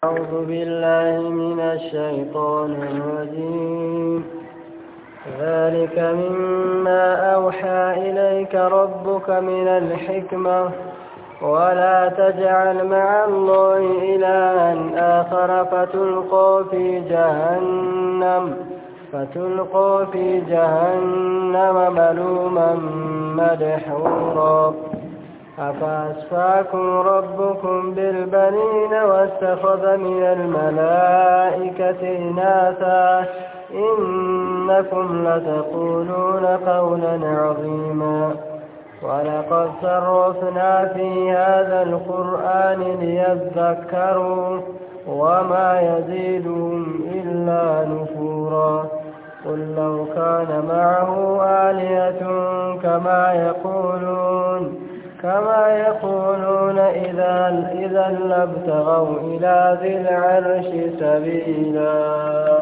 أعوذ بالله من الشيطان الرجيم. ذلك مما أوحى إليك ربك من الحكمة ولا تجعل مع الله إلها آخر فتلقى في جهنم ملوما مدحورا. أفأصفاكم ربكم بالبنين واتخذ من الملائكة إناثا إنكم لتقولون قولا عظيما. ولقد صرفنا في هذا القرآن ليذكروا وما يزيدهم إلا نفورا. قل لو كان معه آلهة كما يقولون إذا لابتغوا إلى ذي العرش سبيلا.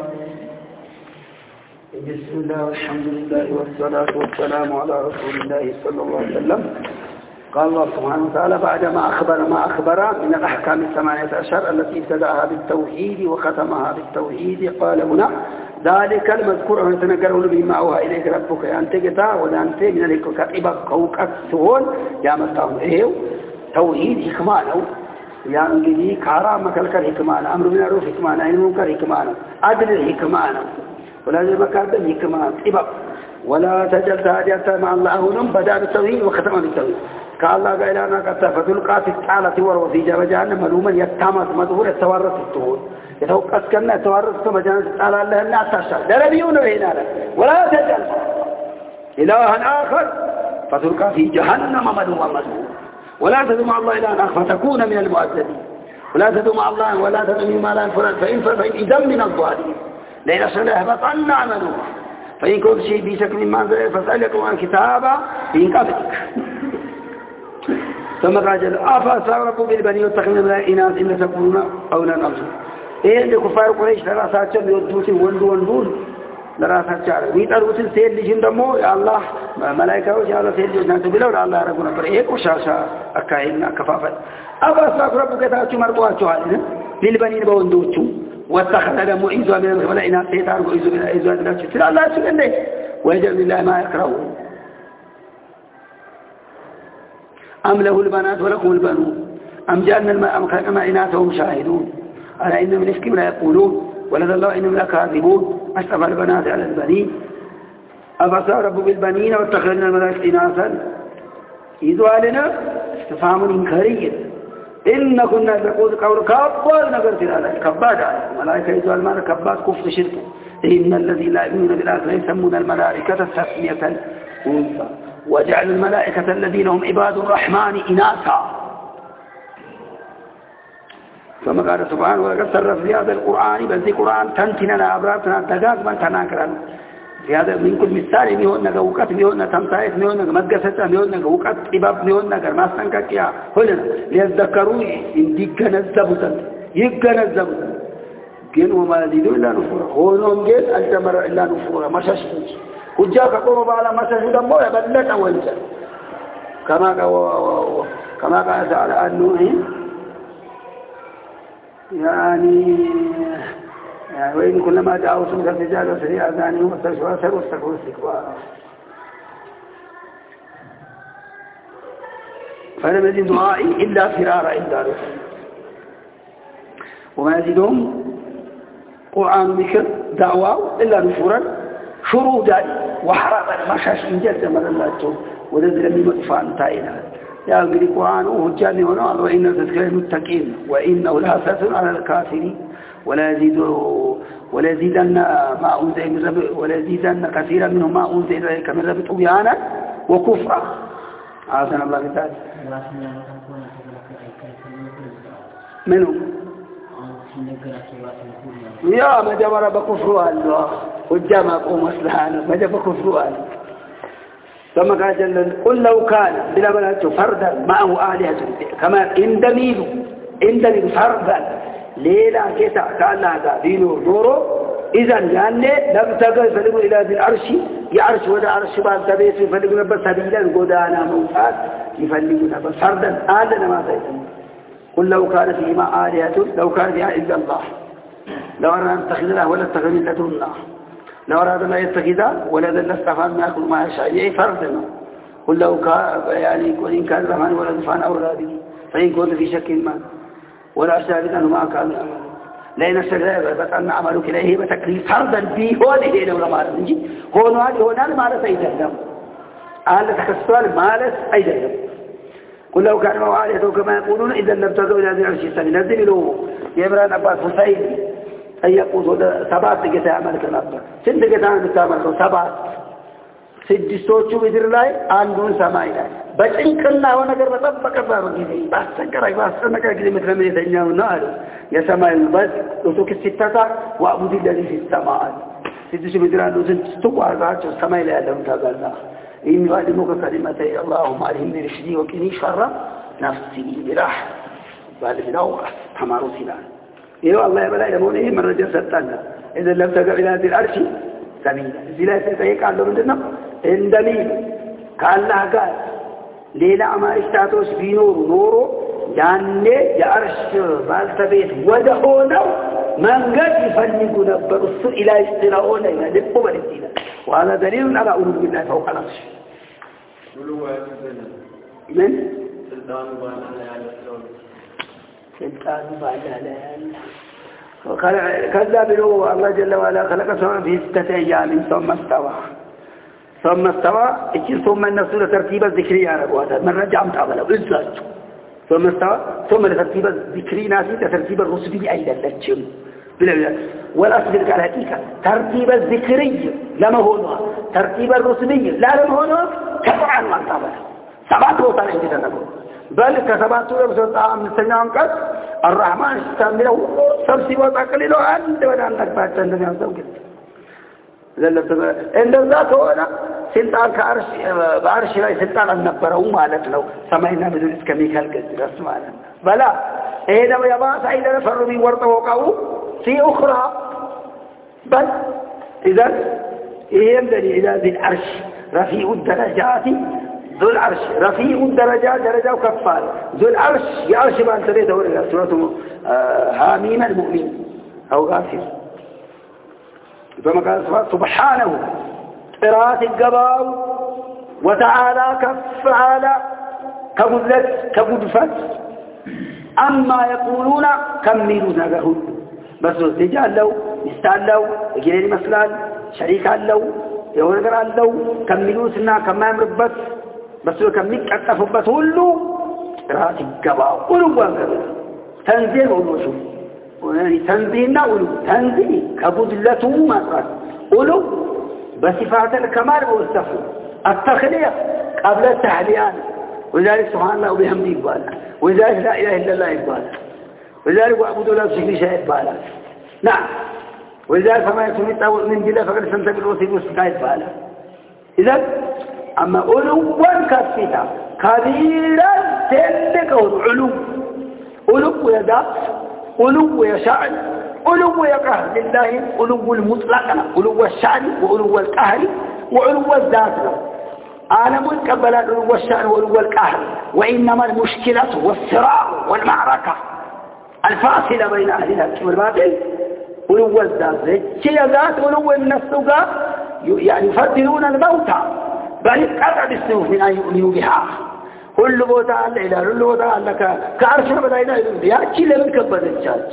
بسم الله والحمد لله والصلاة والسلام على رسول الله صلى الله عليه وسلم. قال الله سبحانه وتعالى بعدما أخبر ما أخبر من الأحكام 18 التي ابتدأها بالتوحيد وختمها بالتوحيد قال هنا ذلك المذكور أن تنقرون بما أوحى إليك ربك أنت قطع وأنت من الكتاب قوك السهول يا مستعون إيه توحيد حكمانه يعني كارا مكالك حكمانه أمر من الروح حكمانه أين منكر حكمانه عدل حكمانه ولا زي مكاتب حكمانه إبق ولا تجل تاجة مع الله بدأ بالتوحيد وختم بالتوحيد قال الله قائلانا قد فتلقى في التعالة وفي جهنم ملوما يتامس مدهور يتورث التهور يتوقف كنا يتورث كما جانت التعالى الله أنها تشعر لا نبيون بهنا ولا تجل إلها آخر فتلقى في جهنم ملوما مدهور ولا تدعو مع الله إلها آخر فتكون من المؤذبين ولا تدعو مع الله ولا تدعو ما لا فلان فإن إذا من الظالمين لئن أشهد بطلنا عملوه فإن كنت شيء بشكل ما فاسألكم عن كتابة إن قبلك ثم قال أفأصفاكم ربكم بالبنين واتخذ من الملائكة إناثا إن تقولون قولا عظيما. إيه اللي كفار قريش لراساتهم يودوسين وندون لراساتهم ويتروسين سيل لجن دمو يا الله ملائكة يا الله سيل لجن تبلوا يا الله ربنا بريء وشاشا أكاين كفافا. أفأصفاكم ربكم تأتوا مرقواتوا علينا بالبنين بوندوتوا واتخذ دمو إنزوا من الملائكة إناثا يتعرقوا إنزوا من الملائكة الله سبحانه ويجعل لله ما يكرهون. أم له البنات ولكم البنون أم جعلنا أم خلقنا إناثهم شاهدون على إنهم نفكهم لا يقولون ولذا الله إنهم لكاذبون أشرف البنات على البنين أفصار رب بالبنين واتخذنا الملائكة إناثا إذوا علينا استفهام إنكاري إن كنا نقول قول كبار نقول في هذا كبار الملائكة إذوا المال كبار كفر شرك إن الذي لا يؤمنون بالآخرة يسمون الملائكة تسمية أنثى وجعل الملائكة الذين هم عباد الرحمن إناثا. ثم قال سبحانه ولقد صرف في هذا القرآن بل ذي قرآن تنتنا أبرارتنا دقاق من تناكرا في هذا من كل مثال ميهون وقت ميهون تمتايت ميهون مدقسة ميهون وقت إباب ميهون كرماسن كيا هلنا ليذكروا يبقى نزبوتا جن وما يزيدون إلا نفورا هونهم جن الجمر إلا نفورا مشاشين وجاك قوم بعلا مسجد مويا بلت أولجا كما قال تعالى أنه يعني وإن كلما جاءوا سمك الرجال وسريع أذانهم واستكبروا استكبارا فلم يزد دعائي إلا فرارا إلا رسل وما يزيدهم قرآن بكر دعوة إلا نفورا شرودا وحرابا مشاش إنجاز من الله ونزل من مطفان تائنا يا أنقل القرآن وهجاني ونعض وإنه تذكر المتقين وإنه لا أساس على الكافرين ولا يزيدن ما أنزل من رب ولا يزيدن كثيرا منهم ما أنزل إليك من رب طغيانا وكفرا عافنا الله تعالى منهم يا ما جبر بكفرها الله وجمع قوم أسلحانا ما جبر كفرها ثم قال جل قل لو كان بلا بلد فردا معه آلهة كما اندميل فردا ليلا كيسا قال لها دينه نوره إذن يعني لم تقل فلقوا إلى ذي العرش يعرش ودا عرش بعد تبيس فلقوا نبس سبيلا قدانا موساد يفلقوا نبس فردا آلنا ما سيسمون قل لو كان فيهما آلهة لو كان فيها إلا الله لو أردنا أن نتخذ له ولا اتخذ إلا دونه لو أردنا أن يتخذ ولدا لاستفاد ما يأكل ما يشاء يعني فرضنا قل لو كان يعني وإن كان زمان ولد فأنا أولى به فإن كنت في شك ما ولا أشترك أنه ما كان لأن الشرع بس أن عملك إليه بتكليف فرضا به هو اللي لو ما رأى هو نال ما رأى سيدا أهل تكسر ما رأى أيضا قل لو كان مواليته كما يقولون إذا لم تزوا إلى ذي العرش السمين نزل له يمران أباس حسين أن يقول سبات قتا عملك الأبا سند قتا عملك سبات سجستوچو بدر لاي آندون سماي لاي بچن كنا ونگر بطبق بابا كذي بس سكرك بس سنكر كذي مثل من يتنياه النار يا سماي بس لسوك الستة وأبود الذي في السماء سجستو بدر آندون سجستو وعزات سماي لاي لهم تابعنا إن يعلمك كلمتي اللهم علمني رشدي وكني شر نفسي براح بعد بداوة حمارو سنان إيه الله يبلا يمونه من رجل ستانا إذا لم تقع إلى هذه الأرش سبيلا زلاسة سيك قال له من دنا إن دليل قال الله قال ليلة ما اشتاتوش في نورو جاني يأرش بالتبيت ودهونه من قد يفنقوا نبر السوء إلى استراؤونه إلى دقوا بالاستيلاء وهذا دليل على أولو بالله فوق العرش من؟ سلطان بعد وقال كذا بلو الله جل وعلا خلق السماء في 6 أيام ثم استوى ثم النسول ترتيب الذكري على أبواتها من رجع متعبله إزلاج ثم استوى ثم لترتيب الذكري ناسي ترتيب الرسبي أيضا للجم والأصل ذلك على الحقيقة ترتيب الذكري لما هو ترتيب الرسبي لا لما هو كفعا ما انتبه 7 وطن عندنا نقول بل كسبات وطن من سنة أنقذ الرحمن استعمله سبسي وطاقلله عند ودان تكبات عندنا ينزل عند ذاك هنا سلطان كعرش بعرش لا سلطان النبره مالت له سمعنا بدون اسكمي خلق رسمانا بلا هذا يباس أيضا فر من ورطه وقعه في أخرى بل إذا يمدني إلى ذي العرش رفيع الدرجات ذو العرش رفيع الدرجات درجة وكفار ذو العرش يعرش ما أنت بيته ورقة سورة حميم المؤمن أو غافر ثم قال سبحانه قراءة الجبار وتعالى كفعالى كبدفت أما يقولون كملوا نجهل بس رجال لو استعل لو جيري مثلا شريك لو يونجر لو كملوا سنا كمان ربط بس كملك أكفبت هلو قراءة الجبار قلوا تنزيل قلوا شوف تنزيلنا قلوا تنزيل كبدلته مثلا قلوا بصفات الكمال والصفو التخلية قبل التحليان وذلك سبحان الله وبحمده يبالا وذلك لا إله إلا الله يبالا وذلك وأعبدوا لا تشركوا شيئا يبالا نعم وذلك فما يسمى من جلة فقد استمسك بالوثيق والسكاية يبالا إذن أما علوا كثيرا كبيرا تلك علو يداف علو يشعر علو يقهر لله علو المطلق علو الشعر وعلو القهر وعلو الذات عالم قبل علو الشعر وعلو القهر وإنما المشكلة والصراع والمعركة الفاصلة بين أهل الحق والباطل علو الذات هي ذات علو النفس يعني يفضلون الموتى بل قطع بالسيوف من أن يؤمنوا بها كل بوتا على إله كل بوتا على كعرشنا بدأنا يؤمنوا بها كل من كبر الجاج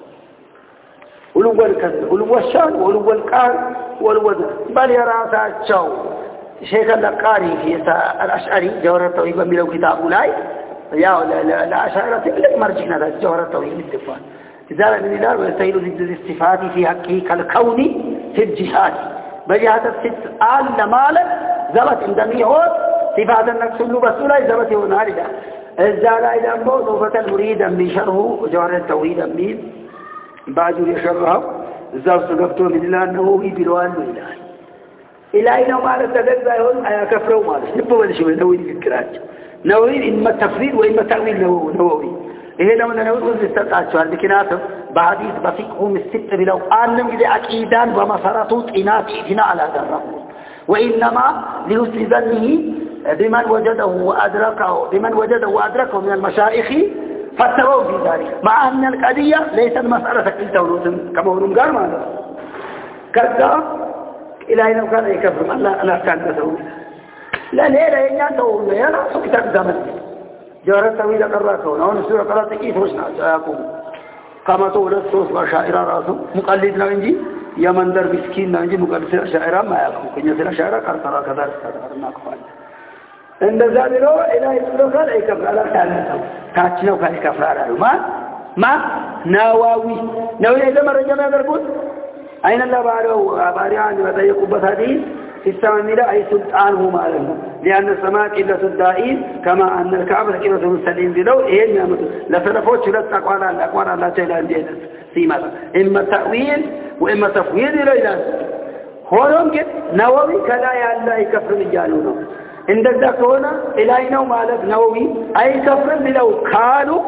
ولو الكذب ولو الشان ولو القهر ولو بل يرى ساتشو شيخ القاري في الأشعري جوهر التوحيد بملو كتاب أولاي يا لا أشعرت لك مرجعنا ذا جوهر التوحيد بالدفاع إذا من الله ويستهيل ضد الاستفاد في حقه كالكون في الجهاد بجهة الست آل مالك زبط عندما هو صفات النقص اللبسولا زبط ونالدا الزالة إذا أنبو صوفة المريد من شره جوهر التوحيد من بعد يشرها الزاو سقفتوا من الله أنه بلوان وإله إلى أين ما نتدرى يقول أيا كفروا مالك نبوا ولا شيء نووي في الكراج نووي إما تفسير وإما تأويل نووي إيه لما نووي وزن استطاعت سؤال بكناته بعديث بفقهم الستة بلو أنم إذا أكيدان ومسارته إناتنا على ذره وإنما لحسن ظنه بمن وجده وأدركه من المشايخ فتروا في ذلك مع أن القضية ليست مسألة كل تولوث كما هو قال ماذا كذا إلهي لو كان يكفر لا كان تسوي لا ليه ينتهوا لا يرى كتاب زمن جارة طويلة قرأتهم هون السورة قرأت كيف وشنا سيقوم كما تقول السوس وشائر راسه مقلد نوينجي يمن در مسكين نوينجي مقلد شائرة ما يقوم كن يسير شائرة كرترا كذا ناقفان عند ذلك إلهي لو كان يكفر لا كان تسوي كاتشنا وكان يكفر على ما نواوي إذا مرة جمع دربون أين الله باريان وذيقوا بثادين في السماء ملا أي سلطانه ماله لأن السماء قلة الدائين كما أن الكعبة قلة المستدين ذلو إيه نعمة لفلفوت شلت أقوال الله تعالى عندنا سيمة إما تأويل وإما تفويض إلى إله هون قد نووي كلا يا الله يكفر الجانون عندك ذاكونا إلهينا ومالك نووي أي كفر بلو كانوا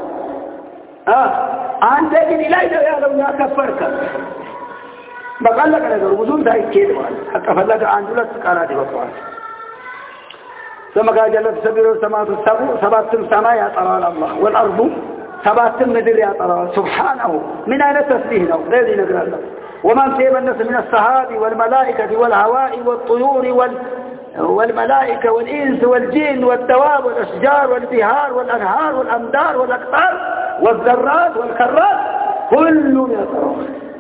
عندك إلهينا يا لو لا كفرك بقال لك أنا بدون ذلك كده حتى فلك عن جلس قالات بقوات ثم قال جل تسبح السماوات سبعة سماء يا ترى الله والأرض سبعة مدر يا ترى سبحانه من أين تسبيحنا الذي نقرأ الله ومن سيب الناس من السحاب والملائكة والهواء والطيور والملائكة والإنس والجن والدواب والأشجار والبهار والأنهار والأمدار والأقطار والذرات والكرات كل يترى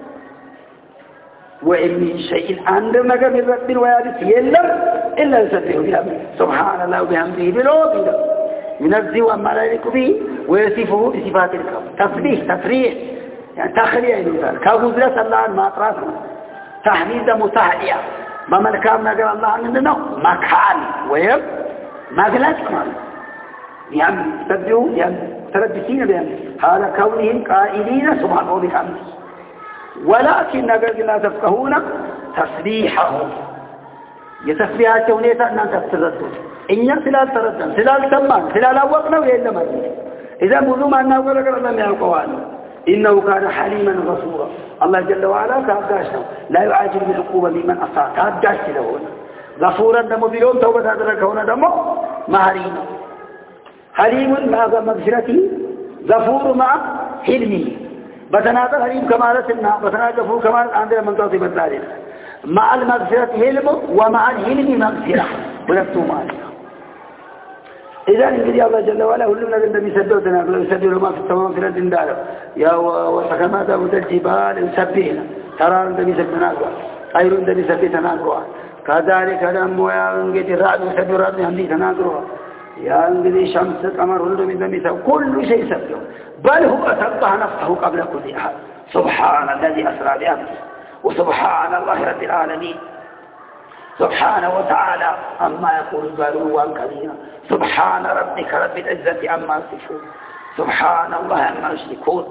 وإن من شيء عند مجا من رب ويابس يلم إلا يسبح بحمده سبحان الله وبحمده بلوبه ينزه عما لا يليق به ويصفه بصفات الكون تسبيح تفريح يعني تخلية إلى كابوزلة الله عن ما أطرافنا تحميد متحلية ما ملكام نقر الله عنه مكان ويب مغلات كمان يعني تبدو يعني تردسين بهم هذا كونهم قائلين سبحانه وبحمده ولكن نقر لا تفقهون تسبيحهم يتسبيحات كونيتا أن تتردد إن سلال تردد سلال تمان سلال أوقنا وإنما إذا مذوم أنه قال الله من القوان إنه كان حليما غفورا الله جل وعلا كأبداشنا لا يعاجل بالعقوبة بمن أصاب كأبداش له غفورا دمو بلوم توبة هذا هنا دمو مهرين حليم مع مغفرته غفور مع حلمه بتناظر حليم كمالتنا بتناظر غفور كمال عندنا من توصيب الثالث مع المغفرة حلم ومع الحلم مغفرة ونفتو مالك إذا إنجل الله جل وعلا كل من الذي يسددنا يسدد ما في السماء في الأرض داره يا وسكما داود الجبال يسبحنا ترى الذي يسبحنا خير الذي يسبحنا كذلك دم ويا إنجل الرعد يسبح الرعد يهدي تناقرها يا إنجل شمس قمر كل شيء يسبح بل هو سبح نفسه قبل كل أحد سبحان الذي أسرى بأمره وسبحان الله رب العالمين سبحانه وتعالى أما يقول الظالمون كبيرا سبحان ربك رب العزة عما يصفون سبحان الله عما يشركون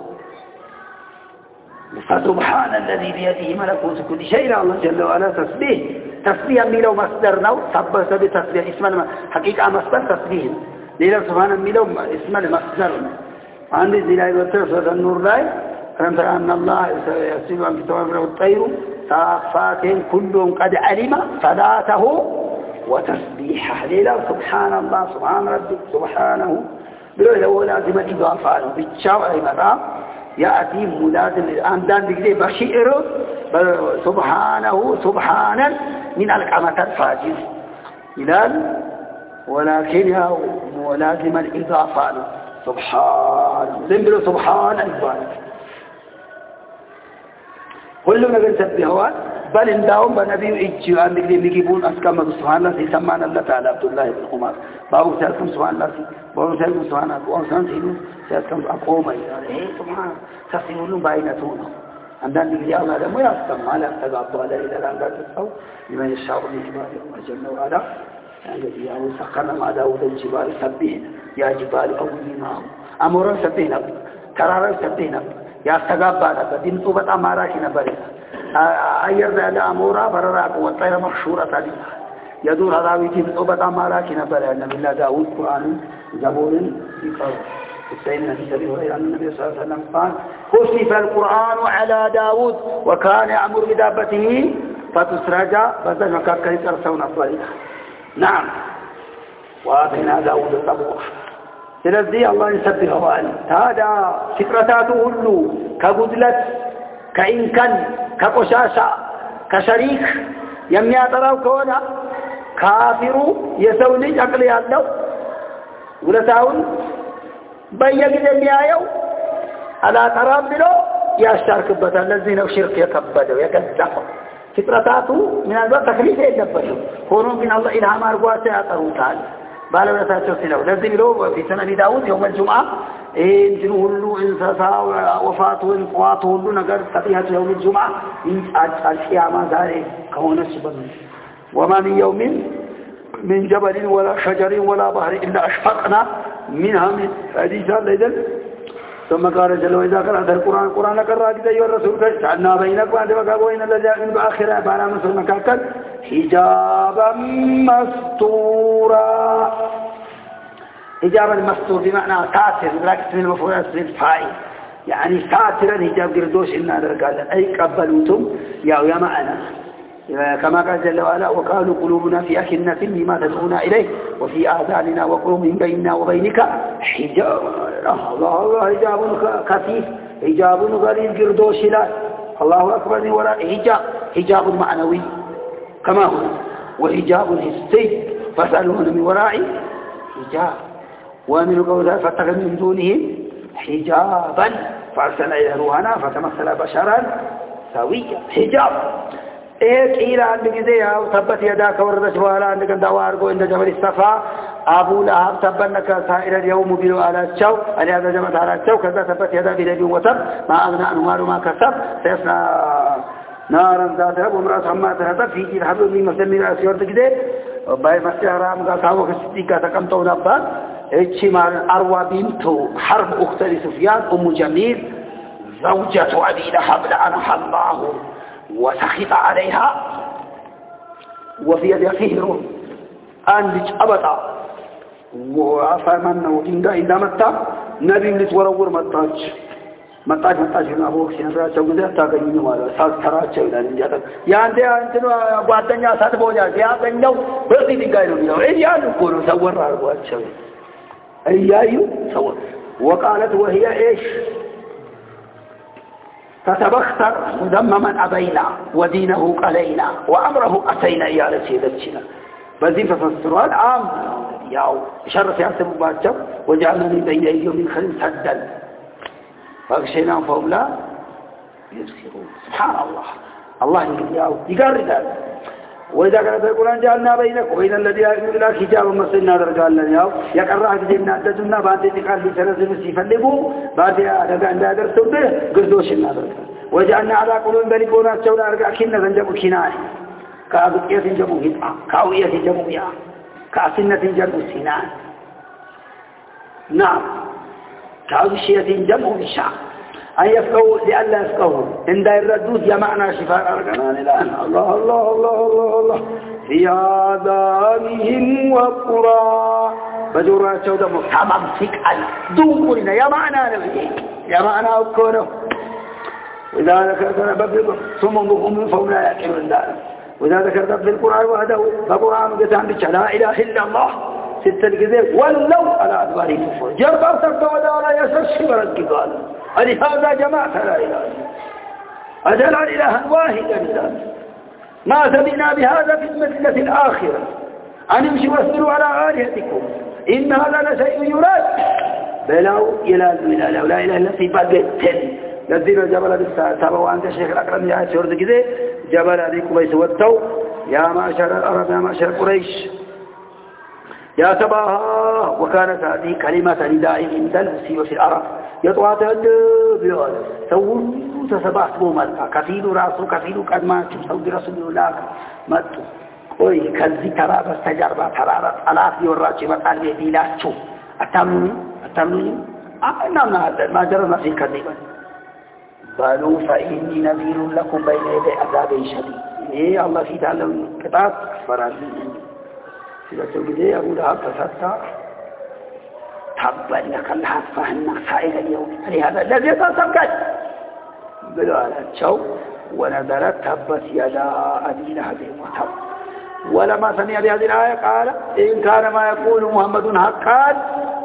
فسبحان الذي بيده ملكوت كل شيء الله جل وعلا تسبيح ميلو مصدرنا سبح بتسبيح اسم حقيقة مصدر تسبيح ليلة سبحان ميلو اسم المصدر عندي زلاء وترسل النور لاي فلم ترى أن الله يسير عن كتابه والطير صافات كلهم قد علم صلاته وتسبيحه ليلة سبحان الله سبحان ربك سبحانه بلوه هو لازم إضافة بالشاوء مدام يأتي ملازم الآمدان بكذي بشئر سبحانه سبحانا من القامة الفاجر إلال ولكن هو لازم الإضافة سبحانه زنبلو سبحان الإضافة كل ما بنسبحوان بل إنداهم بنبي إجي عند اللي بيجيبون أسكام سبحان الله سيسمعنا الله تعالى عبد الله بن عمر بابو سيدكم سبحان الله بابو سيدكم سبحان الله بابو سيدكم أقوم إيه سبحان تفسيرون باينتون عندنا اللي الله لم يسكم على تقابل على إلى الآن بعد الصو لمن يشاء من جبال وجل وعلا الذي يعني سخنا مع داود الجبال سبحنا يا جبال أولي معه أمورا سبحنا كرارا سبحنا يا استغابانا بدين صوبت أماراكي نبري أير ذا أمورا برراك والطير مخشورة عليها يدور هذاويتي صوبت أماراكي نبري النبي الله داود قرآن زبور يقرأ السيدنا في سبيل غير النبي صلى الله عليه وسلم قال خسف القرآن على داود وكان يأمر بدابته فتسرج بدل مكاكا يترسون الطريق نعم وآتينا داود الطبوح ስለዚህ አላህ ይሰብሐዋል ታዲያ ፍጥረታቱ ሁሉ ከጉድለት ከኢንከን ከቆሻሻ ከሸሪክ የሚያጠራው ከሆነ ካፊሩ የሰው ልጅ አቅል ያለው ውለታውን በየጊዜው የሚያየው አላጠራም ብሎ ያሻርክበታል ለዚህ ነው ሽርክ የከበደው የከዛፈው ፍጥረታቱ ምናልባት ተክሊፍ የለበትም ሆኖም ግን አላህ ኢልሃም አድርጓቸው ያጠሩታል ባለውለታቸው ሲለው ለዚህ ብሎ في سنة داود يوم الجمعة እንትን ሁሉ እንስሳ ወፋቱ እንቋቱ ሁሉ ነገር ተጥያቱ يوم الجمعة ይንጫጫል ቂያማ ዛሬ ከሆነስ በምን وما من يوم من جبل ولا شجر ولا بحر إلا أشفقنا منها من حديث الليل ثم قال جل وعلا قرأت القرآن قرأ كده أيها الرسول جعلنا بينكم وبين الذين يؤمنون بالآخرة فأنا مسلم مكاكل حجابا مستورا حجابا مستور بمعنى ساتر لكن من المفروض اسم الفاعل يعني ساترا حجاب قردوش إنا درقال أي قبلوتم يا معنا كما قال جل وعلا وقالوا قلوبنا في أكنة مما تدعونا إليه وفي آذاننا وقر من بيننا وبينك حجاب الله حجاب خفيف حجاب غليظ قردوش لا الله أكبر ولا حجاب معنوي كما هو وحجاب حسي فاسألون من وراء حجاب ومن قوله فاتخذ من دونهم حجابا فأرسلنا إلى روحنا فتمثل بشرا سويا حجاب قيل عند ጊዜ ያው ተበት የዳ ከወረደች በኋላ እንደገና ዳዋ አድርጎ እንደ ጀበል ይስተፋ አቡ ለሃብ ተበነከ ሳኢረ የውሙ ቢሉ አላቸው አሊያ ዘመት አላቸው ከዛ ተበት የዳ ቢለቢ ወተብ ማአግና አንማሩ ማከሰብ ሰስና ናራን ዛተብ ወምራስ አማተ ተፈ ፊ ሐብሉ ሚመስሚራ ሲወርድ ጊዜ ባይ መስያራም ጋር ታወከ ሲጋ ተቀምጠው ነበር እቺ ማር አርዋ ቢንቱ ሐርብ اخت سفيان ام جميل زوجة ابي لهب لعنها الله وسخط عليها وفي يدها فهر عندك أبطا وفمنه إذا متى نبي لتورور متاج من أبوك سنرات وقذات تاقيني والا ساس ترات شولا نجاتك يعني أنتنا قواتنيا ساتبوجا سياقين جو برسي تنقاينو بيو إيجانو كونو سور رارقوات شولا إيجايو سور وقالت وهي إيش فتبختر مذمما أبينا ودينه قلينا وأمره أتينا إيالة سيدتنا بذين ففسرها العام ياو شرف يحسب باتشو وجعلنا من بين أيهم من خلال سدا فأغشيناهم فهم لا يبصرون سبحان الله يقول يقرر ذلك وإذا كانت القرآن جعلنا بينك وبين الذي يؤمن بالله حجابا مصرنا درجال لنا يقرأ كذبنا أدتنا بعد ذكر لسنة المسيح فلقوا بعد ذلك عند أدرسوا به قردوش النظر وجعلنا على قلوب بلقونا الشولا أرقع كنا فنجبوا كناي كأبقية جمو هدعة كأوية جمو بيع كأسنة جمو سنان نعم كأوشية جمو بشع أن يفقهوا لألا يفقهوا عند الردود يمعنا شفاء أرقنان الآن الله في آذانهم وقرا بجورات شودة محتمم فكأل دونقلنا يمعنا نبيه يمعنا أكونه وإذا ذكرت نبذل ثم نقوم فهم لا يأكلون ذلك وإذا ذكرت في القرآن وحده فقرآن قسم بك لا إله إلا الله ست الكذب ولو على أدباره كفر جرب أرسلت ودارا يسرش برد قال لهذا جماعة لا إله أجل إلها واحدا لله ما سمعنا بهذا في المسلة الآخرة أن امشوا واصبروا على آلهتكم إن هذا لشيء يراد بلاو إلى لا إله إلا في بلدتين الذين جبل بالسابة وأنت شيخ الأكرم يا شهرد كذا جبل عليكم ويسوتوا يا معشر العرب يا معشر قريش يا سباها وكانت هذه كلمة نداء عند الفسي وفي العرب يطوات بيقول سووا تسبحت بومالك كفيل راسه كفيل قدمات سود رسول الله ماتوا قوي كذي ترى بستجربة ترى ألاف يوراجي بقلبي بيلاتشو أتمنوني نعم ما جرنا في كذبا قالوا فإني نذير لكم بين يدي عذاب شديد إيه الله في تعالى قطعت فراني إذا تقولي أقول لها تسطى تبا لك الله فهنك سائر اليوم لهذا الذي تصدق بلو على الشو ونزلت تبت يدا أبي لهب وتب ولما سمع بهذه الآية قال إن كان ما يقول محمد حقا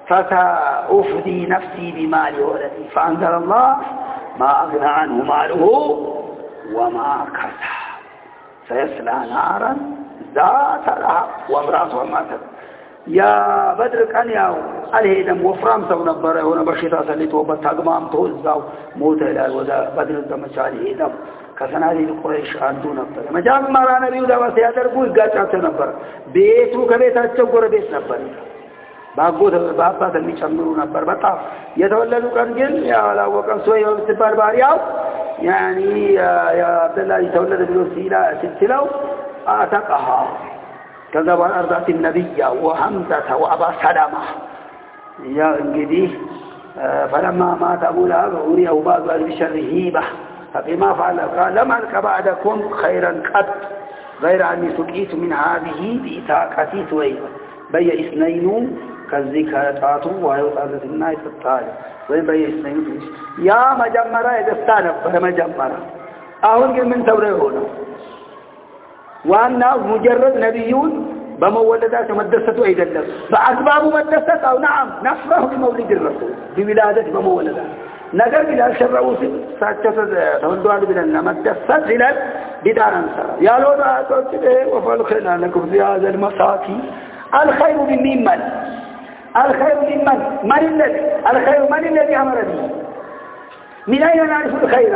فسأفدي نفسي بمال ولدي فأنزل الله ما أغنى عنه ماله وما كسب سيصلى نارا ذات لهب وامرأته ماتت يا بدر كان ياو عليه دم وفرام سو نبره هنا بشيطة سليتوبت تقمام توزاو موت إلى وذا بدر الزمج عليه دم كسنادي القريش عندو نبره مجمع نبي ودوا سيادرقو يقاچاته نبره بيتو كبيتاچو قربيت نبره باغوت بابا የሚጨምሩ ነበር በጣም የተወለዱ ቀን ግን ያላወቀ ሰው የምትባል ባሪያው يعني يا عبد الله የተወለደ ብሎ ሲለው አተቀها كذا أرضات النبي وحمزة وأبا سلمة يا انجدي فلما مات أبو لهب أريه بعض البشر هيبة فبما فعل قال لم ألك بعدكم خيرا قط غير أني سقيت من هذه بإتاقتي سويبة بي اثنين كالذكرات ويوطالت الناس الطالب وين بي اثنين يا مجمرة يدستانب مجمرة أهون من ثوره هنا وأنا مجرد نبيون بمولدات مدرسته أيضا فأسباب مدرسة أو نعم نفره بمولد الرسول بولادة بمولدات نقر إلى الشرعوس ساتشت تولدوان بلنا مدرسة إلى بدار أنصر يا لونا أتوجده وفالخينا لكم في هذا المساكي الخير ممن الخير ممن من الذي الخير من الذي أمر به من أين نعرف الخير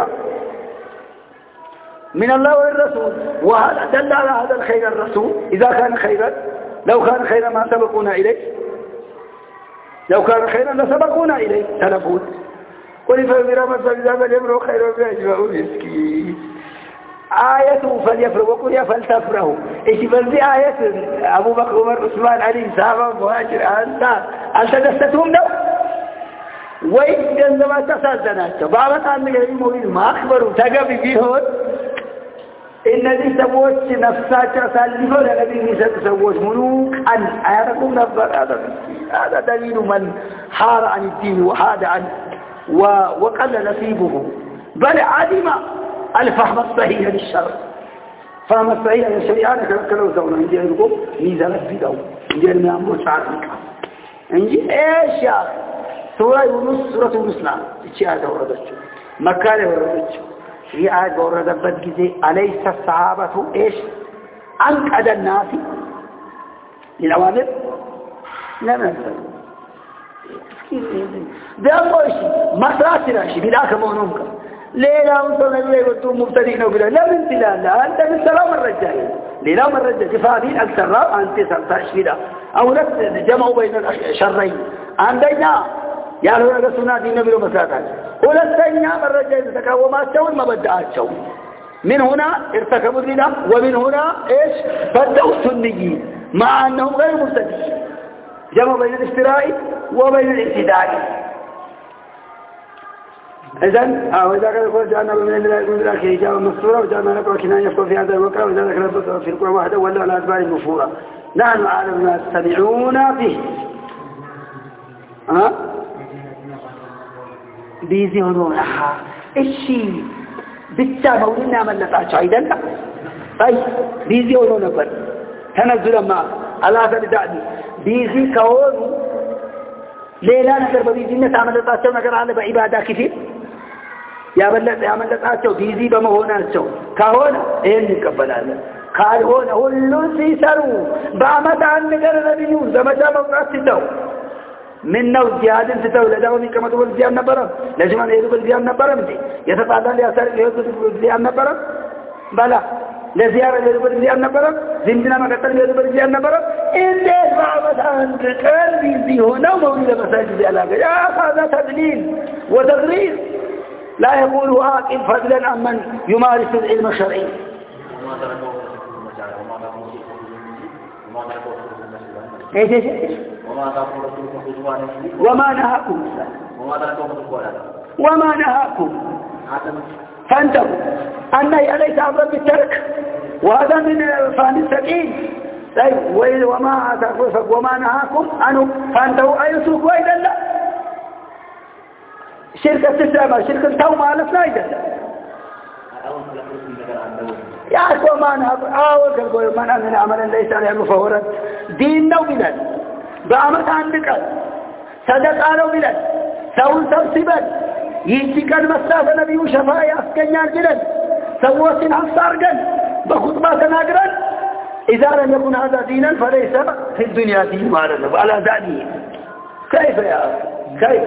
من الله والرسول وهذا دل على هذا الخير الرسول إذا كان خيرا لو كان خيرا ما سبقونا إليه لو كان خيرا لسبقونا إليه تلفون قل فبرمت فبذا فليفروا خيرا فيجمعوا مسكين آية فليفروا وقل فلتفروا إيش فلذي آية أبو بكر عمر عثمان علي صحابة مهاجر أنت دستهم دو وإن جنزما تسازناتهم بعض أن يهمون ما أخبروا تقبي فيهون إنذي سووش نفسات سالفوا لنبي نساء سووش ملوك أن أعرفوا نفر هذا دليل من حار عن الدين وحاد عنه وقل نصيبه بل عدم الفهم الصحيح للشر فهم الصحيح للشريعة كلو زونا عندي أنكم ميزانة بدو عندي الميامور شعرك عندي إيش يا سورة يونس سورة يونس لا إيش وردتش مكة وردتش في آية وردت جزء أليس الصحابة إيش أنقذ الناس للأوامر لا نزل ده أول شيء مسرات راشي بلا كمونهم ليلة وصلنا إليه وانتم مبتدئين وبلا لا من تلال أنت من سلام الرجال ليلة من الرجال كفاهين أكثر راب أنت سلطاش فيها أو نفس جمعوا بين الشرين عندنا يا لو رسولنا دين نبي ومساتاج ولستنيا الرجال تكاوماتهم ما بدأتهم من هنا ارتكبوا الزنا ومن هنا ايش بدأوا السنيين مع أنهم غير مبتدئين جمعوا بين الافتراء وبين الابتداء إذن وإذا كان يقول جعلنا من الآخر إجابة مستورة وجعلنا نقرأ كنا يفقه في هذا الوقت وإذا ذكر في القرآن واحدة ولا على أدبار النفورة نحن أعلم ما تستمعون به بيزي هنونها الشيء بيتا مولينا من نتعش عيدا طيب بيزي هنونا بل تنزل ما على هذا الدعني بيزي كون ليلا نقر ببيزي نتعمل نتعشو نقر على بعبادة كثير يا بلد يعمل نتعشو بيزي بمهونا نتعشو كهونا ايه نقبل هذا قال هونا هلو سيسروا بعمد عن نقر نبيو زمجا موقع ستو من نو زيادة ستو لداوني كما تقول زيادة نبرم لجمان يدخل زيادة نبرم دي يتطالع لأسار يدخل زيادة نبرم بلا لزيارة يدخل زيادة نبرم زمدنا مقتل يدخل زيادة نبرم إنه بعمد عن نقر بيزي هنا ومولي لمساجد زي علاقة يا هذا تدليل وتغرير لا يقوله آكل فضلا عمن يمارس العلم الشرعي ايش وما نهاكم فانتهوا النهي أليس أمرا بالترك وهذا من فهم السبيل طيب وما نهاكم عنه فانتهوا أي سوق وإذا لا شركة السلامة شركة التومة على فلايدة يا أخوة ما نهاكم أول من أمن عملا ليس عليه فهو رد ديننا وبلاد بعمت عندك صدق قالوا بلد سوون سبسبت يهتك المستاذ نبي شفاء أسكنيان بلد سووسين حصارقا بخطبات ناقرا إذا لم يكن هذا دينا فليس في الدنيا دين معلنا وعلى ذلك كيف يا أخي كيف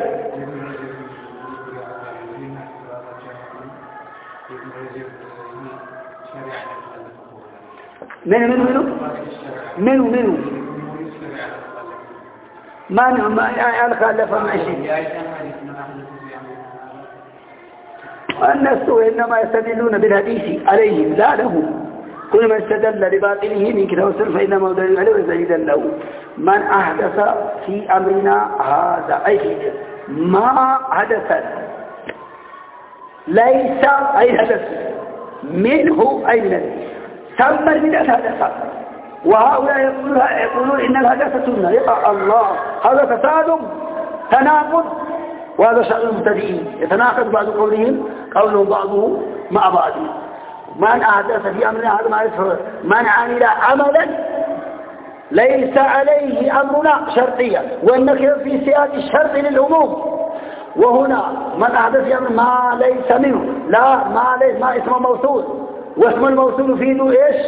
منو ما خالف معشي الناس إنما يستدلون بالحديث عليهم لا لهم كل من استدل لباطله من كتاب السنة فإنما دليل عليه ويزيدا له من أحدث في أمرنا هذا أي ما حدث ليس أي حدث منه أي من سمى البدعة حدث وهؤلاء يقولون إن الحدث سنة يقع الله هذا فساد تناقض وهذا شأن المبتدئين يتناقض بعض قولهم بعضه مع بعض من أحدث في أمرنا هذا ما يسفر من عمل عملا ليس عليه أمرنا شرطيا والنكر في سياق الشرط للعموم وهنا من أحدث في أمر ما ليس منه لا ما اسم موصول واسم الموصول يفيد إيش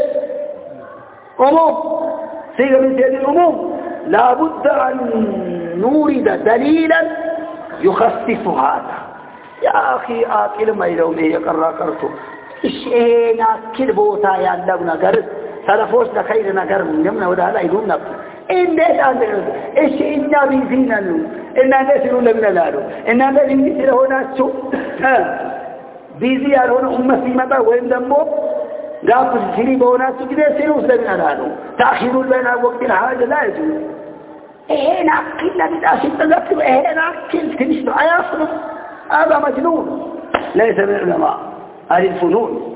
عموم صيغة من سياق العموم لا بد أن نورد دليلا يخصص هذا يا أخي آكل ما يلوم يقرأ قرته إيش ناكل بوتا يالله نقر سلفوش لخير نقر من جمنا وده لا يدوم نقر إن إيش إنا بيزينا إنا نسلون لنا لارو إنا نسل هنا شو بيزي هنا أمة سيمتا وين دمو قابل سيري بونا شو كده سيروس لنا لارو تأخير لنا وقت الحاجة لا يجوز ناكل لا تأشيد تذكر ناكل تنشتو أياصل هذا مجنون ليس من العلماء هذه الفنون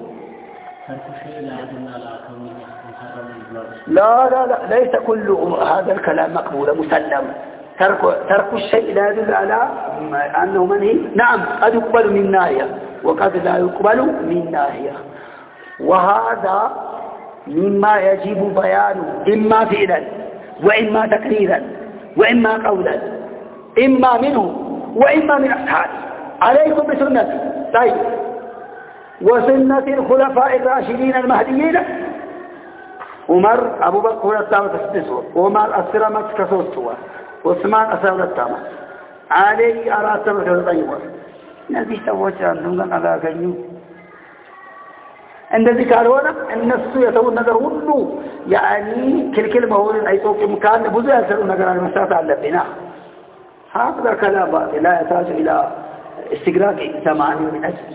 لا ليس كل هذا الكلام مقبول مسلم ترك الشيء لا يدل على أنه منهي نعم قد يقبل من ناحية وقد لا يقبل من ناحية وهذا مما يجب بيانه إما فعلا وإما تقريرا وإما قولا إما منه وإما من أصحابه عليكم بسنة طيب وسنة الخلفاء الراشدين المهديين عمر أبو بكر التامة تسدسوا عمر السلامة كسوستوا عثمان أسامة التامة علي أراتم كالطيبة نبي سوّج عندهم على كنيو عند ذكرنا الناس يسوون نظر كله يعني كل مهول أي توقي مكان بزوج يسوون نظر على المسافة على البناء هذا كلام لا يحتاج إلى استقراق زماني من أجل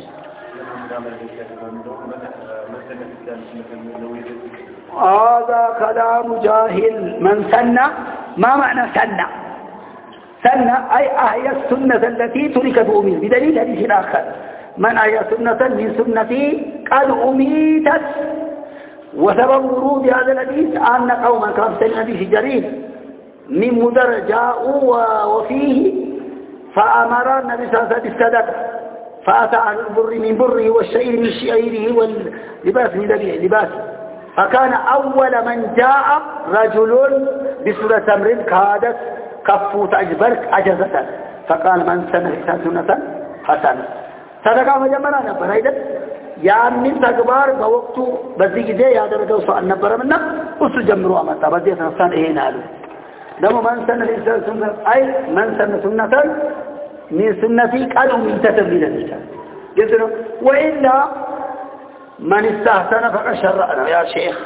هذا كلام جاهل من سنة ما معنى سنة أي أحيا السنة التي تركت أمير بدليل حديث آخر من أحيا سنة من سنتي قد أميتت وسبب ورود هذا الحديث أن قوما كان في الحديث جرير من مدر جاءوا وفيه فأمر النبي صلى الله عليه وسلم بالصدقة فأتى على البر من بره والشعير من شعيره واللباس من لباسه فكان أول من جاء رجل بسورة تمر كادت كفو تجبرك عجزة فقال من سنة سنة حسنة صدقة مجمنا نبرا إذا يعني تكبار بوقته بذيك دي يا درجة وصال نبرا منا وسجمروا أمتا بدي سنسان إيه نالو لما من سنة سنة أي من سنة من سنتي قالوا من تتبليل الإسلام قلت وإلا من استحسن فقد شرعنا يا شيخ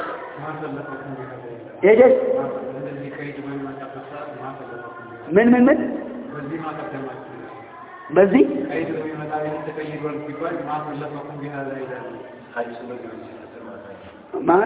يجب من بزي ما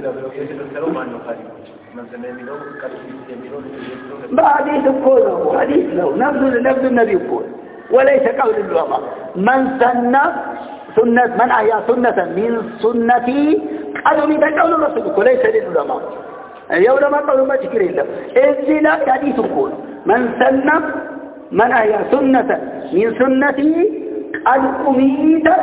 حديث كله حديث له نبذ النبي يقول وليس قول العلماء من سنة من أحيا سنة من سنتي قالوا من قول الرسول وليس للعلماء العلماء قالوا ما تكرين له إذن لا حديث يقول من أحيا سنة من سنتي قد أميتت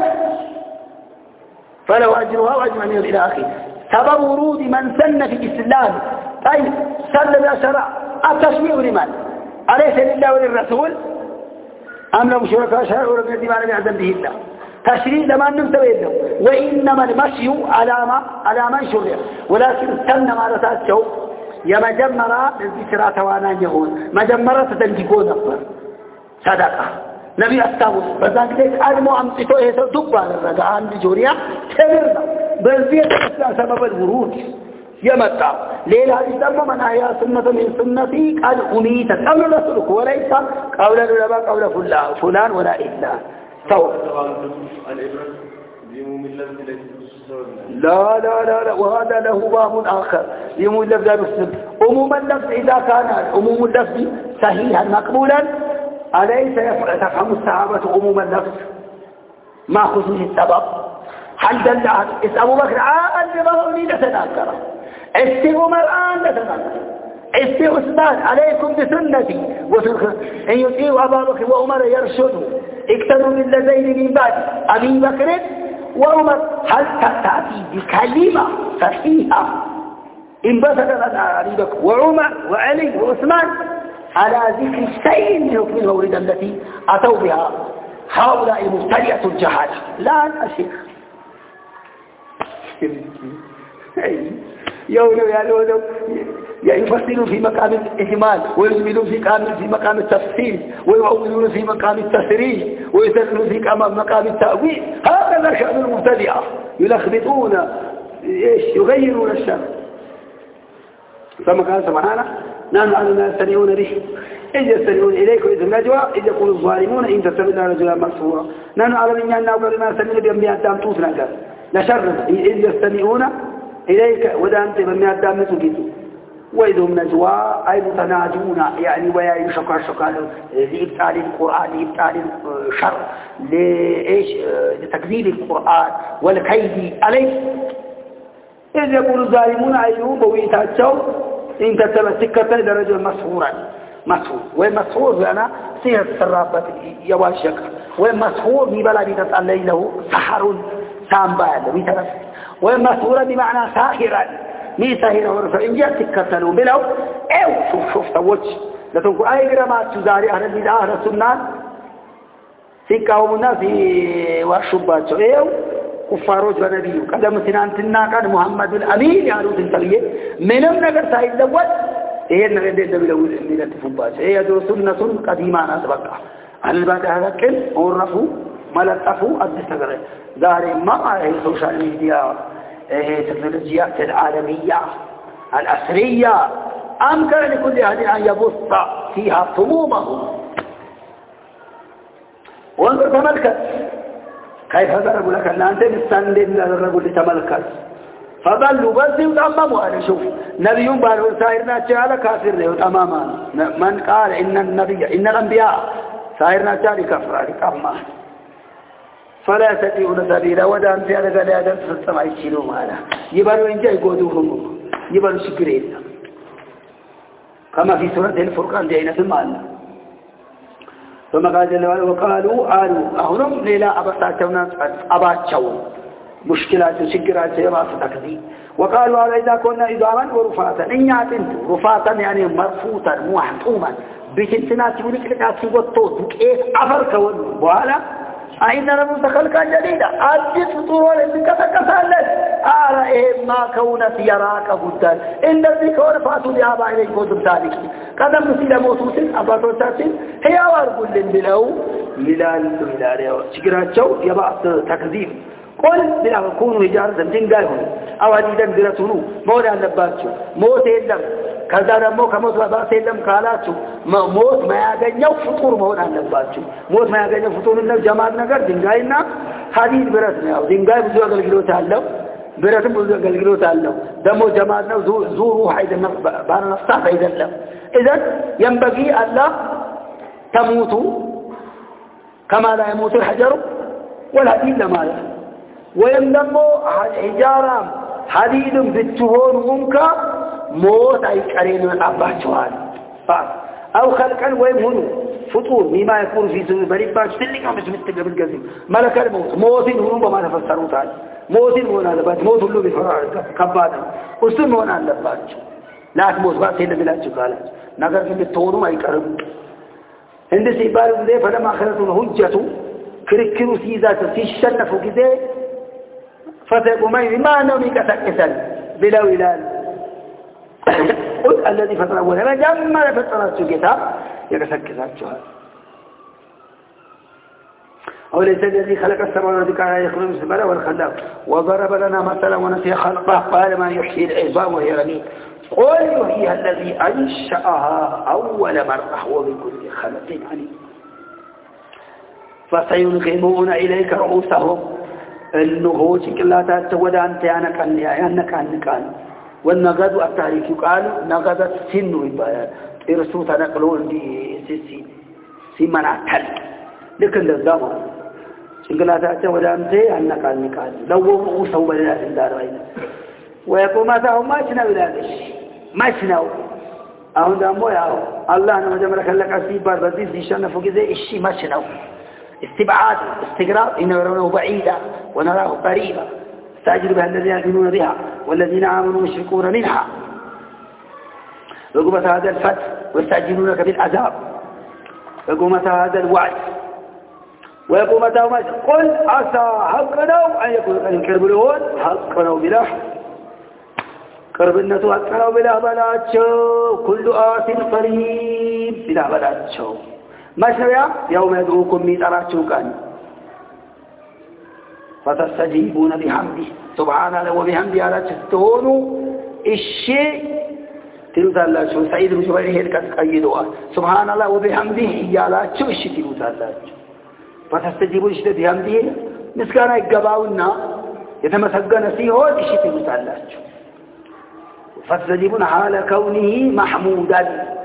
فلو أجرها وأجر من إلى آخره سبب ورود من سن في الإسلام طيب سن بلا شرع التشريع لمن أليس لله وللرسول أم لهم شركاء شرعوا لكم الذي ما لم يأذن به الله تشريع لما نمتبه له وإنما المشي على من شرع ولكن تم ما رتاتشو يا مجمرة الذكرى توانا يهون مجمرة تدنجيكون أكبر صدقة نبي أستاوس فذاك ليس أدمو أمسيتو إيسو دبا للرجاء عند جوريا تبرنا بلزية سبب الورود يمتع ليلة الدم من آيات سنة من سنتي قد أميتت قول رسولك وليس قول العلماء قول فلان ولا إلا سوى لا وهذا له باب آخر يموم اللفظ المسلم أموم اللفظ إذا كان أموم اللفظ صحيحا مقبولا أليس تفهم الصحابة أموم اللفظ ما خصوص السبب هل دل أبو بكر لبغوني لتناكره استي عمر لتناكره استي عثمان عليكم بسنتي إن يطيعوا أبا بكر وعمر يرشدوا اكتبوا بالذين من بعد أبي بكر وعمر هل تأتي بكلمة صحيحة انبسط أبي بكر وعمر وعلي وعثمان على ذكر شيء من حكم المولد التي أتوا بها هؤلاء مبتدئة الجهالة لا أشيخ يقولون يفصلون في مقام الإهمال ويجملون في مقام التفصيل ويعولون في مقام التسريح ويسرون في مقام التأويل هذا شأن المبتدئة يلخبطون يغيرون الشأن ثم قال سبحانه نحن على ما يستمعون به إذ يستمعون إليك وإذ النجوى إذ يقول الظالمون إن تتبعنا رجلا مغفورا نحن على من يعنى وقال ما يستمعون بأنبياء الدام توسنا قال نشرف إذ يستمعون إليك وإذا أنت بأنبياء الدام تجد وإذ هم نجوى أي متناجون يعني ويا شكا لإبطال القرآن لإبطال الشر لتكذيب القرآن والكيد عليه إذ يقول الظالمون أيوب ويتعجوا إن تتبسكت درجة مسحورا مسحور ومسحور لأنا سير السرابة يواشك ومسحور ببلد تتعلي له سحر سامبال ويتنفس ومسحورا بمعنى ساحرا مي ساحرا ورفع إن جاء تكتلوا بلو شوف توجه لتنكو أي قرامات تزاري أهل البدع أهل السنة في قوم الناس والشبات كفاروج ونبيه قدم سنانتنا كان محمد الأمين يعرض التغيير منهم نقر سايد دوت إيه النقر دي دبلو من التفباج إيه دو سنة قديمة نسبقها عن الباقي هذا كل ورفوا ملتفوا الدستغرق ظاهر ما هي السوشيال ميديا هي تكنولوجيات العالمية الأسرية أمكن لكل أحد أن يبث فيها صمومه وانظر تملكت كيف ضربوا لك أن أنت مستندين للرجل تملكت فضلوا بس وتماموا أنا شوف نبي بارو سائرنا تعالى كافر له تماما من قال إن الأنبياء سائرنا تعالى كفر كما فلا يستطيعون سبيلا ودان في هذا لا يدن في السماء يشيلوا معنا يبالوا إن جاء يقودوهم يبالوا شكرين كما في سورة الفرقان دينا في المال ثم قال جل وعلا وقالوا أهرم ليلا أباتشون مشكلات وشكرات سيباس تكذيب وقالوا على إذا كنا إضاما ورفاتا إن يعتنتوا رفاتا يعني مرفوتا محطوما بتنتنات ولكلكات سيبطوت بكيف أفرك وعلا أين نموت خلقا جديدا أجد فطور لكتكسالت أرأيهم ما كونت يراك بدا إن الذكور فاتوا بآباء إليك وزم ذلك قدم نسيل موسوس أباتو تاسين هي وارقل لنبلو ملال شكرات شو يبعث تكذيب قل بلا كونوا هجارة جنقاهم أو هديدا برسولو مولا لباتشو موت يلم كذا دمو كموت وباس يلم قالاتشو موت ما يغنيو فطور مولا لباتشو موت ما يغنيو فطور إنه جماعة نقر جنقاينا حديد برسنا جنقاي بزو أقلقلو تعلو برسم بزو أقلقلو تعلو دمو جماعة زورو حيدا بانا نفسه حيدا لهم إذن ينبغي ألا تموتوا كما لا يموت الحجر والحديد لما لا ويمنمو حجارة حديد بالتهون منك موت أي كرين من أباجوان أو خلقا ويمهنوا فطور مما يكون في سنة بريد باش تلك عم يسمتك بالقزيم ملك الموت موت هنوم بما نفسروا تعالى موت هنا لباج موت اللو بفرار كبادا وسن هنا لباج لا تموت بقى سيدة بلا تقالات نقر في التونو ما يكرم عند سيبال ذي فلما أخذته الهجة كركروا سيزات تشنفوا كذا فتقوا ما أنهم يكسكسا بلا ولال قل الذي فتر أولا ما جمع فترات سكتا يكسكسات شهر أو ليس الذي خلق السماوات والأرض كان يخلق السماء والخلاق وضرب لنا مثلا ونسي خلقه قال ما يحيي العظام وهي رميم قل يحييها الذي أنشأها أول مرة وبكل خلق عليم فسينغمون إليك رؤوسهم النهوش كلا تتودى أنت أنك والنغد التاريخ قال نغدت سن إرسو تنقلون دي سيمنا تل لكن الزمان كلا تتودى أنت أنك لو رؤوسه بلا سندار رأينا ويقول ماذا ما شنو ذلك ما شنو أهون دامو يا الله أنا مجمع لك أسيبار بديس ديشان فوق ذي إشي ما شنو استبعاد استقرار إنه يرونه بعيدا ونراه قريبا استعجل بها الذين يؤمنون بها والذين آمنوا مشركون منها ويقول متى هذا الفتح ويستعجلونك بالعذاب ويقول متى هذا الوعد ويقول متى ما قل عسى حقنا أن يكون قد كربلون حقنا بلا قربنته حقنا بلا بلاتشو كل آت قريب بلا بلاتشو ما شوية يوم يدعوكم ميتاراتشو كان فتستجيبون بحمده سبحان الله وبحمده على تستهونوا الشيء تلوت الله شو سعيد بن جبير هيك قيدوا سبحان الله وبحمده على شو الشيء تلوت الله فتستجيبون الشيء بحمده مسكانا يقباونا يتمسكن فيه هو الشيء تلوت الله فتستجيبون حال كونه محمودا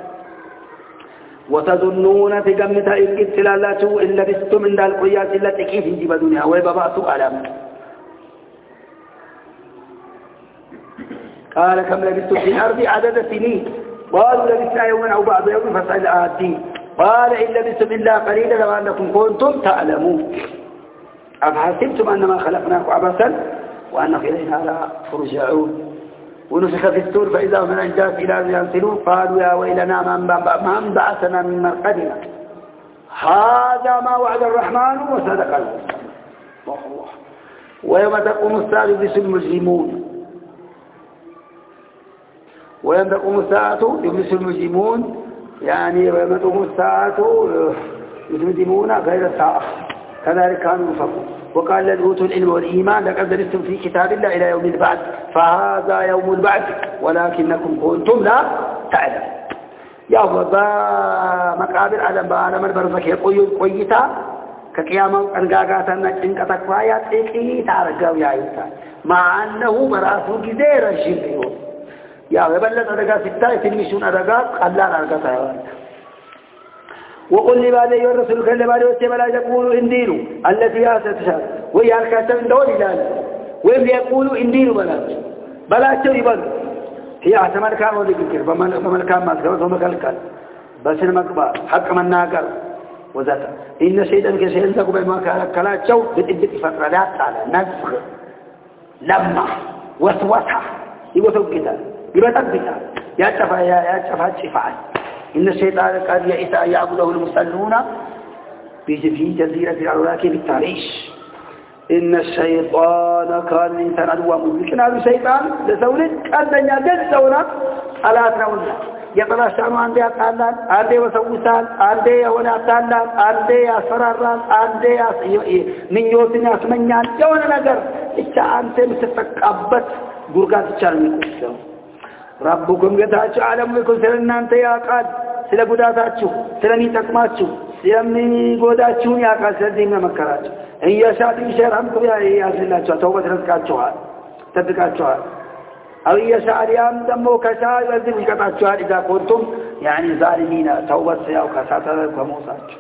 وتظنون تجمتا إنك تلالاتوا إن لبستم عند القياس التي كيف يجيب دنيا ويببعثوا ألم قال كم لبستم في الأرض عدد سنين قالوا لبسنا يوما أو بعض يوم فاسأل آتين قال إن لبستم إلا قليلا لو أنكم كنتم تعلمون أفحسبتم أنما خلقناكم عبثا وأنكم إلينا لا ترجعون ونفخ في السور فإذا هم من الأجداث إلى ينسلون قالوا يا ويلنا من بعثنا من مرقدنا هذا ما وعد الرحمن وصدق الله ويوم تقوم الساعة يبلس المجرمون ويوم تقوم الساعة يبلس المجرمون يعني ويوم تقوم الساعة يجرمون غير الساعة كذلك كانوا يفكرون وقال الذين أوتوا العلم والإيمان لقد درستم في كتاب الله إلى يوم البعث فهذا يوم البعث ولكنكم كنتم لا تعلمون يا ربا مقابر عالم البرزخ يقول قيتا كقيامة أنقاقاتنا إنك فايات إيكي تارقوا يا إنسان مع أنه براسه كدير الشيء يا بلد أدقات ستة تلمسون أدقات قلال أدقات وقل لبعضي والرسول كلمة واتبع لا يقولوا اندينوا التي آتتشار وهي الكاتب دول إلال وهم يقولوا اندينوا بلاتشو يبقى هي أحسن ملكان وذكر فملكان ما تكبر فملكان بس المقبار حق من ناقر وذاته إن شيئا كشيء لكم بما كلاتشو بتبت فترات على نزغ لما وسوسها يوثق كده يبقى تبتا يا شفاعة إن الشيطان قد يئس أن يعبده المصلون في جزيرة العراك بالتعريش إن الشيطان كان الإنسان عدوا مبين هذا الشيطان لسولد كان لن يجزونا على أتناولنا يطلع شعنه عندي أتعلان عندي وسوسان عندي هنا أتعلان عندي أسراران عندي من يوتني أسمنيان يوانا نقر إذا أنت مستقبت قرقات الشارمي كسو ربكم قتاتشو عالم ويكون سلنا أنت يا قاد سلا قداتاتشو سلني تقماتشو سلني قداتشو يا قاد سلدين مكراتشو إن يشاء شير همكم يا سلاتشو توبة رزقاتشو تبقاتشو أو يشاء اليام دمو كشاء يوزن قطاتشو إذا كنتم يعني ظالمين توبة سياو كساتا وموساتشو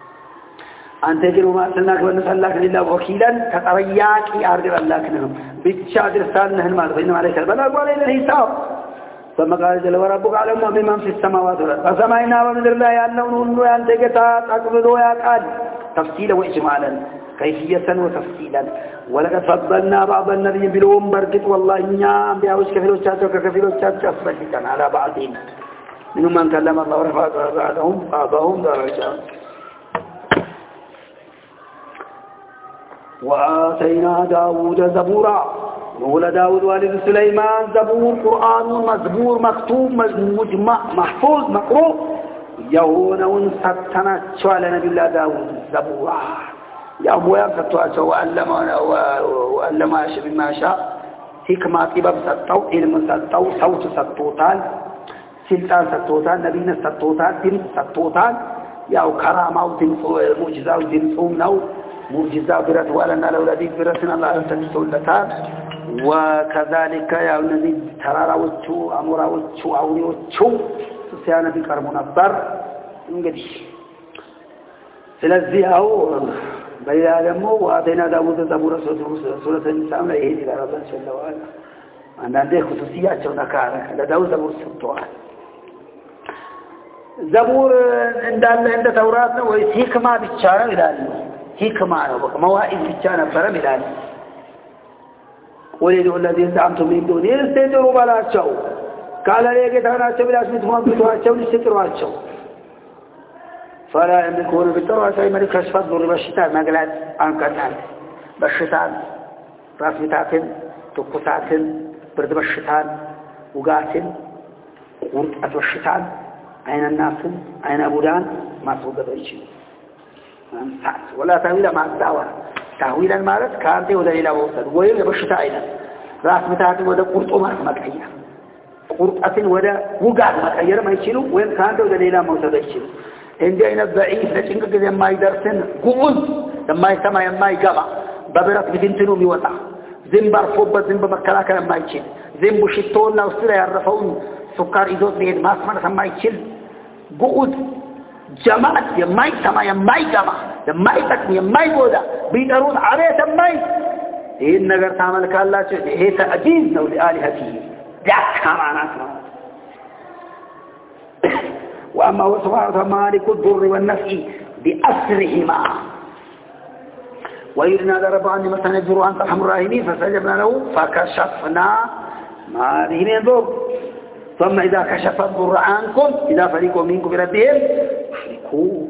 أن تجروا ما أرسلناك ونسألك لله وكيلا كترياك أرجل الله كنهم بتشاد رسالنا هنما فإنما عليك البلاغ وعلينا الحساب ثم قال جل وربك علم بمن في السماوات والأرض فسمعنا ومن الله أنه أنتقتا تقبضوا يا قال تفصيلا وإجمالا كيفية وتفصيلا ولقد فضلنا بعض النبي بالأم بركت والله إنيا أنبياء وش كفلوا الشاتو كفلوا الشاتو أفضلتنا على بعضهم منهم من كلم الله ورفع بعضهم درجات وآتينا داود زبورا نقول داود والد سليمان زبور قرآن مزبور مكتوب مجمع محفوظ مقروء يهون ستنا شوال نبي الله داود زبورا يا أبويا فتوى وألم أشب ما شاء حكمة طبب ستو علم ستو صوت ستوتان سلطان ستوتان نبينا ستوتان دين ستوتان يا كرامة ودين معجزة ودين صومناو معجزة برت ولنا لولدي برتنا الله تنسولتان وكذلك يا الذي تراراوچو اموراوچو اوريوچو سيانا بكرمو نبر እንግዲህ ስለዚህ አው በያ ደግሞ ዋደና ዳውድ ዘቡረ ሱረተ ንሳም ላይ ይሄ ይላል ሰለዋል አንዳንዴ ኹሱሲያቸው ነካረ ለዳውድ ዘቡር ሰጥቷል ዘቡር እንዳለ እንደ ተውራት ነው ወይ ሂክማ ብቻ ነው ይላል ሂክማ ነው በቃ መዋኢዝ ብቻ ነበር ይላል ወለዱ الذين زعمتم من دونه استدروا بلاچው قال لي ጌታናቸው ብላስ ምትሟግቷቸው ልትጥሯቸው فلا يملكون بالتروع ملك كشف الضر بالشتاء مقلات أنكتان بالشتاء راسمتاتن تقطاتن برد بالشتاء وقاتن ورقة بالشتاء عين الناس عين أبودان ما صوب بيجي ولا تأويل مع الدعوة تأويلا مالت كانتي ودليل وصل ويل بالشتاء عين راسمتاتن ودا قرط أمر مكية قرطة ودا وقات مكية ما يشيلوا وين كانتي ودليل موسى يشيلوا عندي أنا ضعيف لكنك كذا ما يدرسن قوز لما يسمع ما يجمع ببرك بدينتنو ميوطع زنبر فوق زنبر مكلاك لما يشيل زنبو شتون لو سلا يعرفون سكر إيدوت بيد ما اسمع لما يشيل قوز جماعة يما يسمع يما يجمع يما يتكني يما يبودا بيدرون عليه يما إيه النجار تعمل كالله شيء هي تأجيز نو لآلهته ذاك كمان وأما هو سبحانه وتعالى مالك الضر والنفع بأسرهما وإذنا ضرب عني مثلا يجروا أنت أرحم الراحمين فاستجبنا له فكشفنا ما به من ضر ثم إذا كشف الضر عنكم إذا فريق منكم بربهم يشركون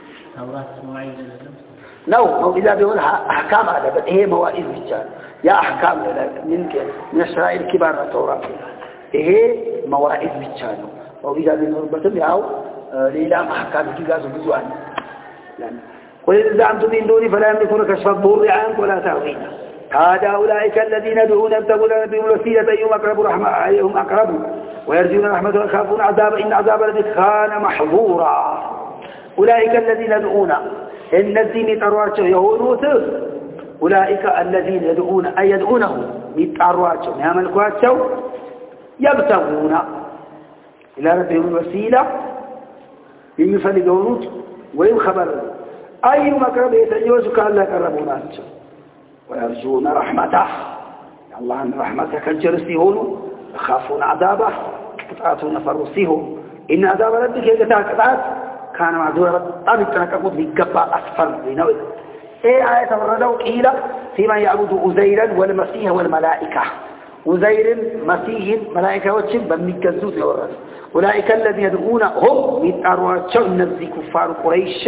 لو إذا بيقول أحكام هذا هي موائد الرجال يا أحكام من الشرائع الكبار التوراة هي موائد الرجال وإذا بنربطهم ياو ليلا محكام كيغاز بزوان وإذا زعمتم من دوني فلا يملكون كشف الضر عنك ولا تأويلا هذا أولئك الذين يدعون يبتغون بهم الوسيلة أيهم أقرب رحمة أيهم أقرب ويرجون رحمة ويخافون عذاب إن عذاب ربك كان محظورا أولئك الذين يدعون إن الذين يترواچو يهونوت أولئك الذين يدعون أي يدعونه يترواچو يملكواچو يبتغون إلى ربهم الوسيلة يفلقونوت ويم خبر أي مقرب يتجوزك الله قربونات ويرجون رحمته الله أن رحمتك الجرسيهون يخافون عذابه قطعتون فرسيهم إن عذاب ربك يقطع قطعات كان معذورا طابق تنكبت بقبع أسفر لنوذ إيه آية وردوا قيلة فيما يعبد أزيرا والمسيح والملائكة وزير مسيح ملائكة وشب بمكزوز يورد أولئك الذين يدعون هم من أرواحهم نفسي كفار قريش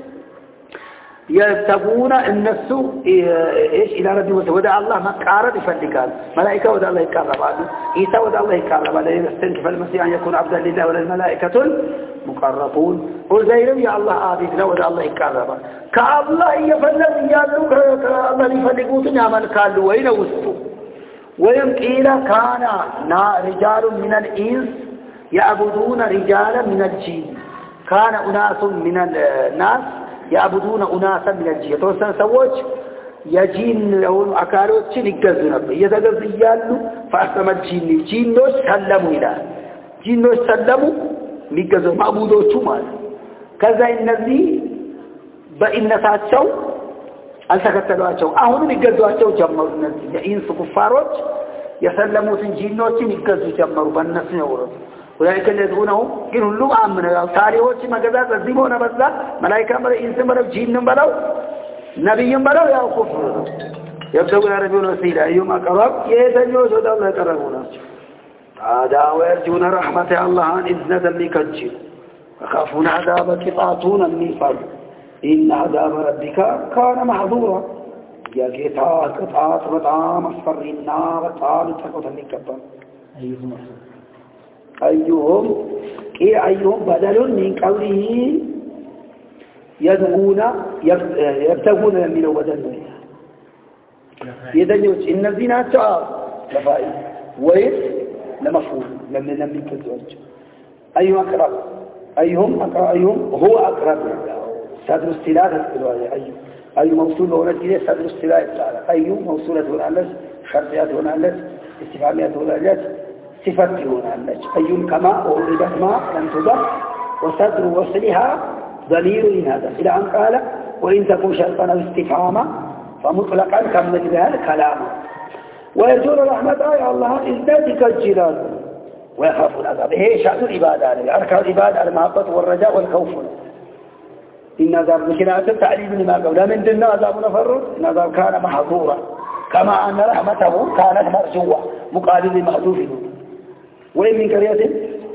يلتقون النفس إيش إلى ربي ودع الله مقارب يفلقان ملائكة ودع الله يقرب عيسى ودع الله يقرب لا يستنكف المسيح أن يكون عبدا لله ولا الملائكة المقربون وزير يا الله عابدنا ودع الله يقرب كالله يفلق يالو كالله يفلقوت نعمل كالو وين وسطو ويم قيل كان رجال من الإنس يعبدون رجالا من الجن كان أناس من الناس يعبدون أناسا من الجن توسن سووش يجين لون أكالوش يقزون يتقز يالو فأسلم الجنوش سلموا إلى جنوش سلموا يقزون معبودوش مال كذا النبي بإن ساتشو አልተከተሏቸው አሁንም ይገዟቸው ጀመሩ እነዚህ የኢንስ ኩፋሮች የሰለሙትን ጂኖችን ይገዙ ጀመሩ በእነሱ ነው ወላይከ ለዱነው ግን ሁሉ አምነው ታሪዎች መገዛት እዚህ ሆነ በዛ መላእክት መረ ኢንስ መረ ጂንም በለው ነብይም በለው ያው ኩፍር يبدأ يعرفون وسيلة أيهم أقرب يتجوز وده الله يقربون هذا ويرجون رحمة الله إذن مكجل وخافون عذاب قطعتون النفر إن عذاب ربك كان محظورا يا قطعات قطعات بطعام أصفرنا بطعام تقوت المكبر أيهم بدل من قوله يبتغون من بدل يدنيوش إن الزنا تعال لفائد ويس لمفهوم لم يكذوج أيهم أقرب أيهم هو أقرب صدر السلاة أي موصول هنا جديد صدر السلاة أيهم موصولة هنا لس شرطيات هنا لس استفهاميات هنا لس صفات هنا لس أيهم كما أولدت ما لم تضف وصدر وصلها ضمير هذا إلى أن قال وإن تكون شرطا أو استفهاما فمطلقا كمل بها الكلام ويرجون رحمة يا الله إزدادك الجلال ويخافون العذاب هي شأن العبادة أركان العبادة المحبة والرجاء والخوف إن عذاب مكنات تعليم لما قولا من دون عذاب نفر إن عذاب كان محظورا كما أن رحمته كانت مرجوة مقابل محذوف وإن من قرية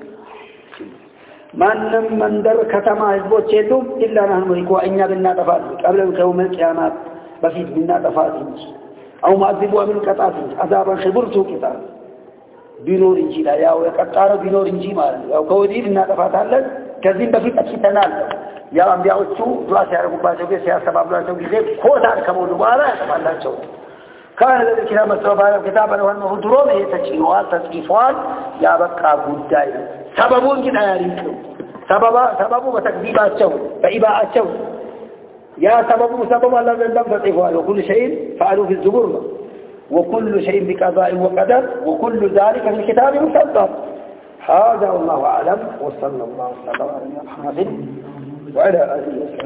من در كتما يثبت شيء إلا نحن ملكوا إنا بنا تفاتي قبل يوم القيامات بفيد بنا تفاتي أو ما أذبوا من كتاتي عذابا خبرتوا كتاب بنور إنجيل يا ويقطار بنور إنجيل أو كودي بنا تفاتي هلد كذين بفيد أكتنال يا أنبياء السوء دعا سياركم باشوكي سياسة بابلا شوكي زي خوتان كمو دبارا يتبع الله شوك كان الذي الكلام السوابان كتابا وأنه دروم يتشينوال تسكيفوال يا بقى قدائي سببون كده ياريكم سببه بتكذيبات شو فإباءات شو يا سبب الله لم تطيفه وكل شيء فعلوا في الزبور وكل شيء بقضاء وقدر وكل ذلك في الكتاب مسطر هذا والله أعلم وصلى الله على محمد وعلى آله وسلم